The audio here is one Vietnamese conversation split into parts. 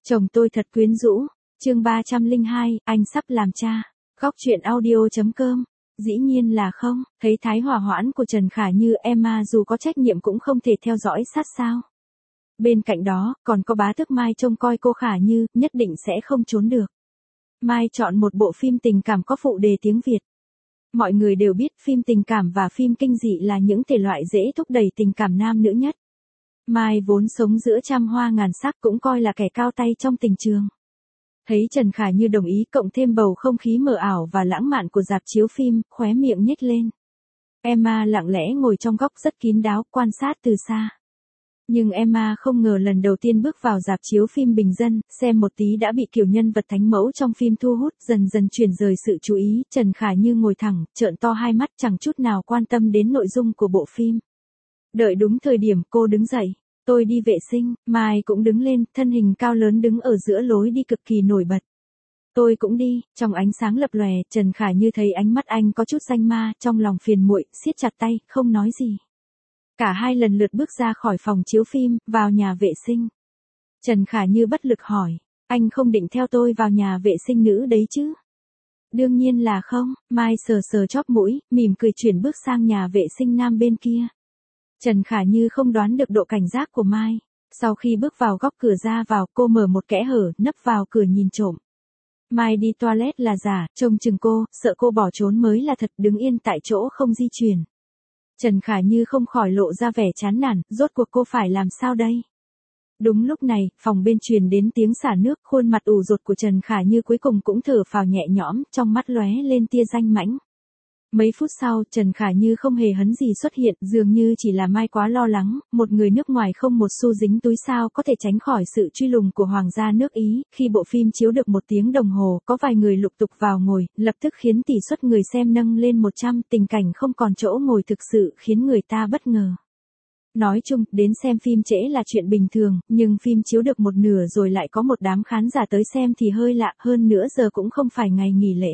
Chồng tôi thật quyến rũ. Chương 302, anh sắp làm cha. Góc truyện audio.com. Dĩ nhiên là không, thấy thái hỏa hoãn của Trần Khả Như, Emma dù có trách nhiệm cũng không thể theo dõi sát sao. Bên cạnh đó, còn có bá tước Mai trông coi cô Khả Như, nhất định sẽ không trốn được. Mai chọn một bộ phim tình cảm có phụ đề tiếng Việt. Mọi người đều biết phim tình cảm và phim kinh dị là những thể loại dễ thúc đẩy tình cảm nam nữ nhất. Mai vốn sống giữa trăm hoa ngàn sắc cũng coi là kẻ cao tay trong tình trường. Thấy Trần Khả Như đồng ý cộng thêm bầu không khí mờ ảo và lãng mạn của rạp chiếu phim, khóe miệng nhếch lên. Emma lặng lẽ ngồi trong góc rất kín đáo, quan sát từ xa. Nhưng Emma không ngờ lần đầu tiên bước vào rạp chiếu phim bình dân, xem một tí đã bị kiểu nhân vật thánh mẫu trong phim thu hút, dần dần chuyển rời sự chú ý. Trần Khả Như ngồi thẳng, trợn to hai mắt, chẳng chút nào quan tâm đến nội dung của bộ phim. Đợi đúng thời điểm cô đứng dậy. Tôi đi vệ sinh, Mai cũng đứng lên, thân hình cao lớn đứng ở giữa lối đi cực kỳ nổi bật. Tôi cũng đi, trong ánh sáng lập lòe, Trần Khả Như thấy ánh mắt anh có chút danh ma, trong lòng phiền muội, siết chặt tay, không nói gì. Cả hai lần lượt bước ra khỏi phòng chiếu phim, vào nhà vệ sinh. Trần Khả Như bất lực hỏi, anh không định theo tôi vào nhà vệ sinh nữ đấy chứ? Đương nhiên là không, Mai sờ sờ chóp mũi, mỉm cười chuyển bước sang nhà vệ sinh nam bên kia. Trần Khả Như không đoán được độ cảnh giác của Mai. Sau khi bước vào góc cửa ra vào, cô mở một kẽ hở, nấp vào cửa nhìn trộm. Mai đi toilet là giả, trông chừng cô, sợ cô bỏ trốn mới là thật, đứng yên tại chỗ không di chuyển. Trần Khả Như không khỏi lộ ra vẻ chán nản, rốt cuộc cô phải làm sao đây? Đúng lúc này, phòng bên truyền đến tiếng xả nước, khuôn mặt ủ rột của Trần Khả Như cuối cùng cũng thở phào nhẹ nhõm, trong mắt lóe lên tia danh mãnh. Mấy phút sau, Trần Khả Như không hề hấn gì xuất hiện, dường như chỉ là Mai quá lo lắng, một người nước ngoài không một xu dính túi sao có thể tránh khỏi sự truy lùng của Hoàng gia nước Ý. Khi bộ phim chiếu được 1 tiếng đồng hồ, có vài người lục tục vào ngồi, lập tức khiến tỷ suất người xem nâng lên 100, tình cảnh không còn chỗ ngồi thực sự khiến người ta bất ngờ. Nói chung, đến xem phim trễ là chuyện bình thường, nhưng phim chiếu được một nửa rồi lại có một đám khán giả tới xem thì hơi lạ, hơn nữa giờ cũng không phải ngày nghỉ lễ.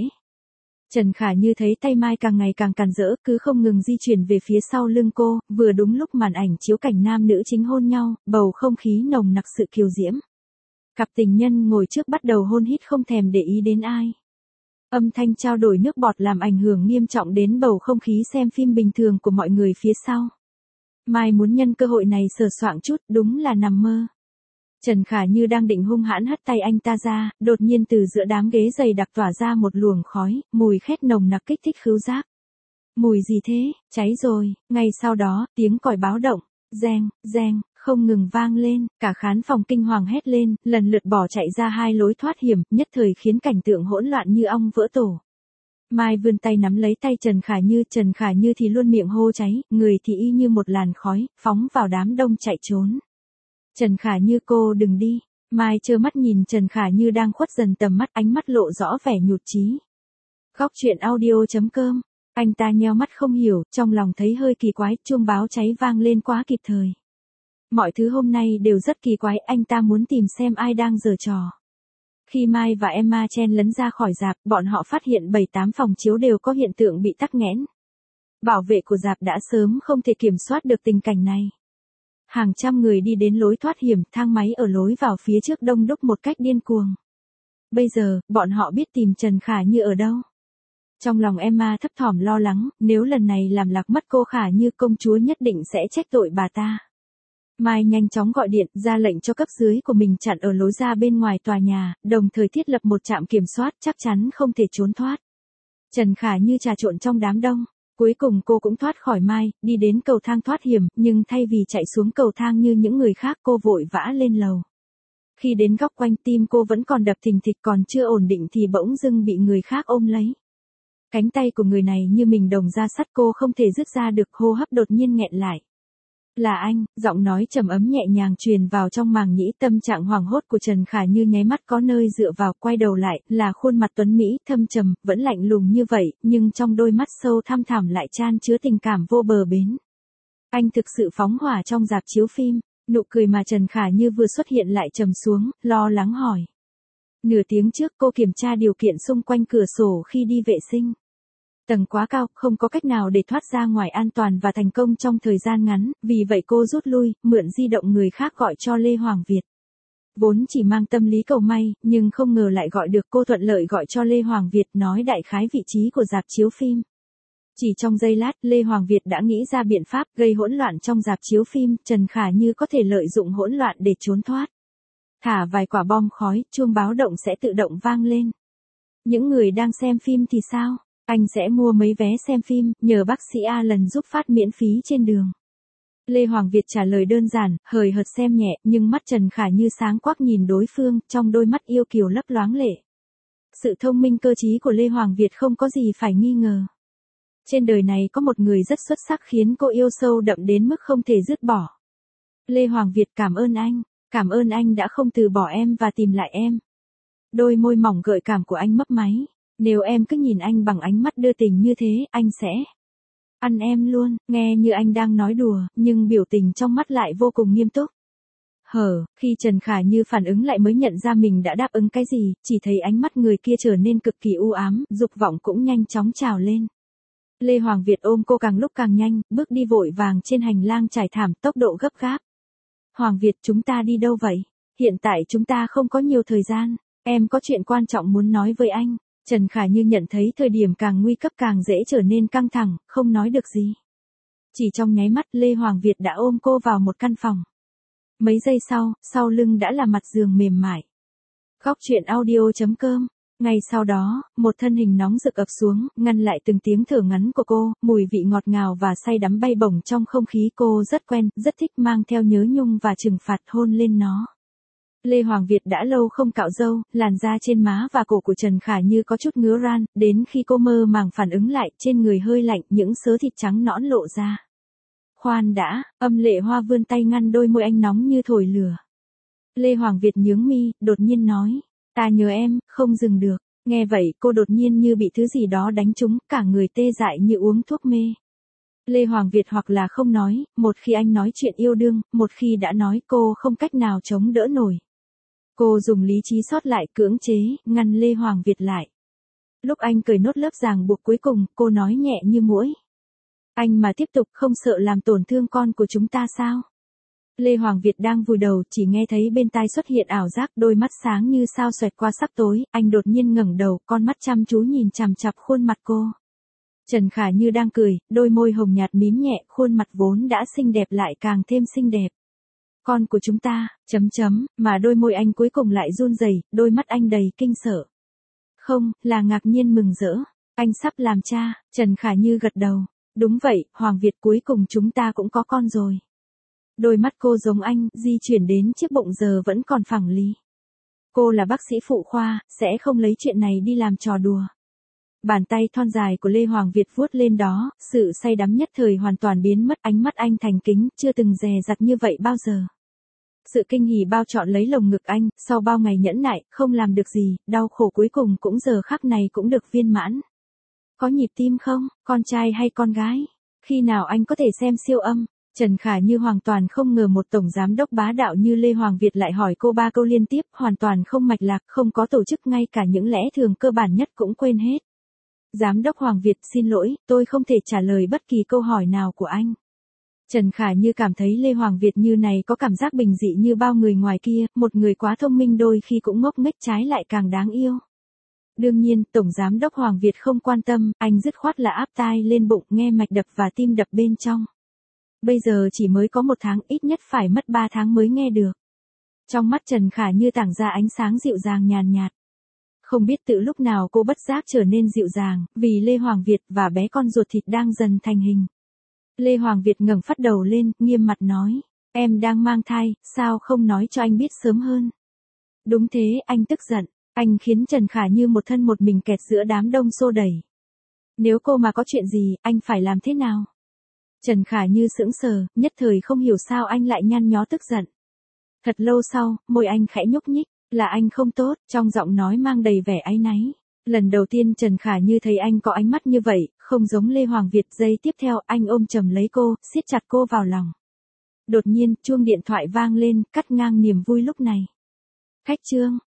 Trần Khả Như thấy tay Mai càng ngày càng càn rỡ, cứ không ngừng di chuyển về phía sau lưng cô, vừa đúng lúc màn ảnh chiếu cảnh nam nữ chính hôn nhau, bầu không khí nồng nặc sự kiều diễm. Cặp tình nhân ngồi trước bắt đầu hôn hít không thèm để ý đến ai. Âm thanh trao đổi nước bọt làm ảnh hưởng nghiêm trọng đến bầu không khí xem phim bình thường của mọi người phía sau. Mai muốn nhân cơ hội này sờ soạng chút, đúng là nằm mơ. Trần Khả Như đang định hung hãn hất tay anh ta ra, đột nhiên từ giữa đám ghế dày đặc tỏa ra một luồng khói, mùi khét nồng nặc kích thích khứu giác. Mùi gì thế, cháy rồi, ngay sau đó, tiếng còi báo động, reng, reng, không ngừng vang lên, cả khán phòng kinh hoàng hét lên, lần lượt bỏ chạy ra hai lối thoát hiểm, nhất thời khiến cảnh tượng hỗn loạn như ong vỡ tổ. Mai vươn tay nắm lấy tay Trần Khả Như thì luôn miệng hô cháy, người thì y như một làn khói, phóng vào đám đông chạy trốn. Trần Khả Như cô đừng đi. Mai trơ mắt nhìn Trần Khả Như đang khuất dần tầm mắt, ánh mắt lộ rõ vẻ nhụt chí. Góc truyện audio.com. Anh ta nheo mắt không hiểu, trong lòng thấy hơi kỳ quái, chuông báo cháy vang lên quá kịp thời. Mọi thứ hôm nay đều rất kỳ quái, anh ta muốn tìm xem ai đang giở trò. Khi Mai và Emma chen lấn ra khỏi rạp, bọn họ phát hiện 7-8 phòng chiếu đều có hiện tượng bị tắc nghẽn. Bảo vệ của rạp đã sớm không thể kiểm soát được tình cảnh này. Hàng trăm người đi đến lối thoát hiểm, thang máy ở lối vào phía trước đông đúc một cách điên cuồng. Bây giờ, bọn họ biết tìm Trần Khả Như ở đâu. Trong lòng Emma thấp thỏm lo lắng, nếu lần này làm lạc mất cô Khả Như, công chúa nhất định sẽ trách tội bà ta. Mai nhanh chóng gọi điện, ra lệnh cho cấp dưới của mình chặn ở lối ra bên ngoài tòa nhà, đồng thời thiết lập một trạm kiểm soát, chắc chắn không thể trốn thoát. Trần Khả Như trà trộn trong đám đông. Cuối cùng cô cũng thoát khỏi Mai, đi đến cầu thang thoát hiểm, nhưng thay vì chạy xuống cầu thang như những người khác, cô vội vã lên lầu. Khi đến góc quanh, tim cô vẫn còn đập thình thịch, còn chưa ổn định thì bỗng dưng bị người khác ôm lấy. Cánh tay của người này như mình đồng da sắt, cô không thể dứt ra được, hô hấp đột nhiên nghẹn lại. Là anh, giọng nói trầm ấm nhẹ nhàng truyền vào trong màng nhĩ, tâm trạng hoảng hốt của Trần Khả Như nháy mắt có nơi dựa vào, quay đầu lại, là khuôn mặt tuấn Mỹ, thâm trầm, vẫn lạnh lùng như vậy, nhưng trong đôi mắt sâu thăm thẳm lại chan chứa tình cảm vô bờ bến. Anh thực sự phóng hỏa trong rạp chiếu phim, nụ cười mà Trần Khả Như vừa xuất hiện lại trầm xuống, lo lắng hỏi. Nửa tiếng trước cô kiểm tra điều kiện xung quanh cửa sổ khi đi vệ sinh. Tầng quá cao, không có cách nào để thoát ra ngoài an toàn và thành công trong thời gian ngắn, vì vậy cô rút lui, mượn di động người khác gọi cho Lê Hoàng Việt. Vốn chỉ mang tâm lý cầu may, nhưng không ngờ lại gọi được, cô thuận lợi gọi cho Lê Hoàng Việt nói đại khái vị trí của rạp chiếu phim. Chỉ trong giây lát, Lê Hoàng Việt đã nghĩ ra biện pháp gây hỗn loạn trong rạp chiếu phim, Trần Khả Như có thể lợi dụng hỗn loạn để trốn thoát. Thả vài quả bom khói, chuông báo động sẽ tự động vang lên. Những người đang xem phim thì sao? Anh sẽ mua mấy vé xem phim, nhờ bác sĩ Alan giúp phát miễn phí trên đường. Lê Hoàng Việt trả lời đơn giản, hời hợt xem nhẹ, nhưng mắt Trần Khả Như sáng quắc nhìn đối phương, trong đôi mắt yêu kiều lấp loáng lệ. Sự thông minh cơ trí của Lê Hoàng Việt không có gì phải nghi ngờ. Trên đời này có một người rất xuất sắc khiến cô yêu sâu đậm đến mức không thể dứt bỏ. Lê Hoàng Việt cảm ơn anh đã không từ bỏ em và tìm lại em. Đôi môi mỏng gợi cảm của anh mấp máy, nếu em cứ nhìn anh bằng ánh mắt đưa tình như thế, anh sẽ ăn em luôn, nghe như anh đang nói đùa, nhưng biểu tình trong mắt lại vô cùng nghiêm túc. Khi Trần Khả Như phản ứng lại mới nhận ra mình đã đáp ứng cái gì, chỉ thấy ánh mắt người kia trở nên cực kỳ u ám, dục vọng cũng nhanh chóng trào lên. Lê Hoàng Việt ôm cô càng lúc càng nhanh, bước đi vội vàng trên hành lang trải thảm, tốc độ gấp gáp. Hoàng Việt, chúng ta đi đâu vậy? Hiện tại chúng ta không có nhiều thời gian, em có chuyện quan trọng muốn nói với anh. Trần Khả Như nhận thấy thời điểm càng nguy cấp càng dễ trở nên căng thẳng, không nói được gì. Chỉ trong nháy mắt, Lê Hoàng Việt đã ôm cô vào một căn phòng. Mấy giây sau lưng đã là mặt giường mềm mại. Góc truyện audio.com. Ngay sau đó, một thân hình nóng rực ập xuống, ngăn lại từng tiếng thở ngắn của cô, mùi vị ngọt ngào và say đắm bay bổng trong không khí, cô rất quen, rất thích, mang theo nhớ nhung và trừng phạt hôn lên nó. Lê Hoàng Việt đã lâu không cạo râu, làn da trên má và cổ của Trần Khả Như có chút ngứa ran, đến khi cô mơ màng phản ứng lại, trên người hơi lạnh, những xớ thịt trắng nõn lộ ra. Khoan đã, Âm Lệ Hoa vươn tay ngăn đôi môi anh nóng như thổi lửa. Lê Hoàng Việt nhướng mi, đột nhiên nói, ta nhớ em, không dừng được. Nghe vậy, cô đột nhiên như bị thứ gì đó đánh trúng, cả người tê dại như uống thuốc mê. Lê Hoàng Việt hoặc là không nói, một khi anh nói chuyện yêu đương, một khi đã nói, cô không cách nào chống đỡ nổi. Cô dùng lý trí sót lại, cưỡng chế, ngăn Lê Hoàng Việt lại. Lúc anh cởi nốt lớp ràng buộc cuối cùng, cô nói nhẹ như muỗi. Anh mà tiếp tục không sợ làm tổn thương con của chúng ta sao? Lê Hoàng Việt đang vùi đầu, chỉ nghe thấy bên tai xuất hiện ảo giác, đôi mắt sáng như sao xoẹt qua sắc tối, anh đột nhiên ngẩng đầu, con mắt chăm chú nhìn chằm chằm khuôn mặt cô. Trần Khả Như đang cười, đôi môi hồng nhạt mím nhẹ, khuôn mặt vốn đã xinh đẹp lại càng thêm xinh đẹp. Con của chúng ta, mà đôi môi anh cuối cùng lại run rẩy, đôi mắt anh đầy kinh sợ. Không, là ngạc nhiên mừng rỡ. Anh sắp làm cha, Trần Khả Như gật đầu. Đúng vậy, Hoàng Việt, cuối cùng chúng ta cũng có con rồi. Đôi mắt cô giống anh, di chuyển đến chiếc bụng giờ vẫn còn phẳng lì. Cô là bác sĩ phụ khoa, sẽ không lấy chuyện này đi làm trò đùa. Bàn tay thon dài của Lê Hoàng Việt vuốt lên đó, sự say đắm nhất thời hoàn toàn biến mất, ánh mắt anh thành kính, chưa từng dè dặt như vậy bao giờ. Sự kinh hỉ bao trọn lấy lồng ngực anh, sau bao ngày nhẫn nại, không làm được gì, đau khổ cuối cùng cũng giờ khắc này cũng được viên mãn. Có nhịp tim không, con trai hay con gái? Khi nào anh có thể xem siêu âm? Trần Khả Như hoàn toàn không ngờ một tổng giám đốc bá đạo như Lê Hoàng Việt lại hỏi cô 3 câu liên tiếp, hoàn toàn không mạch lạc, không có tổ chức, ngay cả những lẽ thường cơ bản nhất cũng quên hết. Giám đốc Hoàng Việt, xin lỗi, tôi không thể trả lời bất kỳ câu hỏi nào của anh. Trần Khả Như cảm thấy Lê Hoàng Việt như này có cảm giác bình dị như bao người ngoài kia, một người quá thông minh đôi khi cũng ngốc nghếch, trái lại càng đáng yêu. Đương nhiên, Tổng Giám đốc Hoàng Việt không quan tâm, anh dứt khoát là áp tai lên bụng, nghe mạch đập và tim đập bên trong. Bây giờ chỉ mới có 1 tháng, ít nhất phải mất 3 tháng mới nghe được. Trong mắt Trần Khả Như tảng ra ánh sáng dịu dàng nhàn nhạt. Không biết từ lúc nào cô bất giác trở nên dịu dàng, vì Lê Hoàng Việt và bé con ruột thịt đang dần thành hình. Lê Hoàng Việt ngẩng phát đầu lên, nghiêm mặt nói, em đang mang thai, sao không nói cho anh biết sớm hơn? Đúng thế, anh tức giận, anh khiến Trần Khả Như một thân một mình kẹt giữa đám đông xô đẩy. Nếu cô mà có chuyện gì, anh phải làm thế nào? Trần Khả Như sững sờ, nhất thời không hiểu sao anh lại nhăn nhó tức giận. Thật lâu sau, môi anh khẽ nhúc nhích, là anh không tốt, trong giọng nói mang đầy vẻ áy náy. Lần đầu tiên Trần Khả Như thấy anh có ánh mắt như vậy, không giống Lê Hoàng Việt. Giây tiếp theo, anh ôm chầm lấy cô, siết chặt cô vào lòng. Đột nhiên, chuông điện thoại vang lên, cắt ngang niềm vui lúc này. Khách Trương,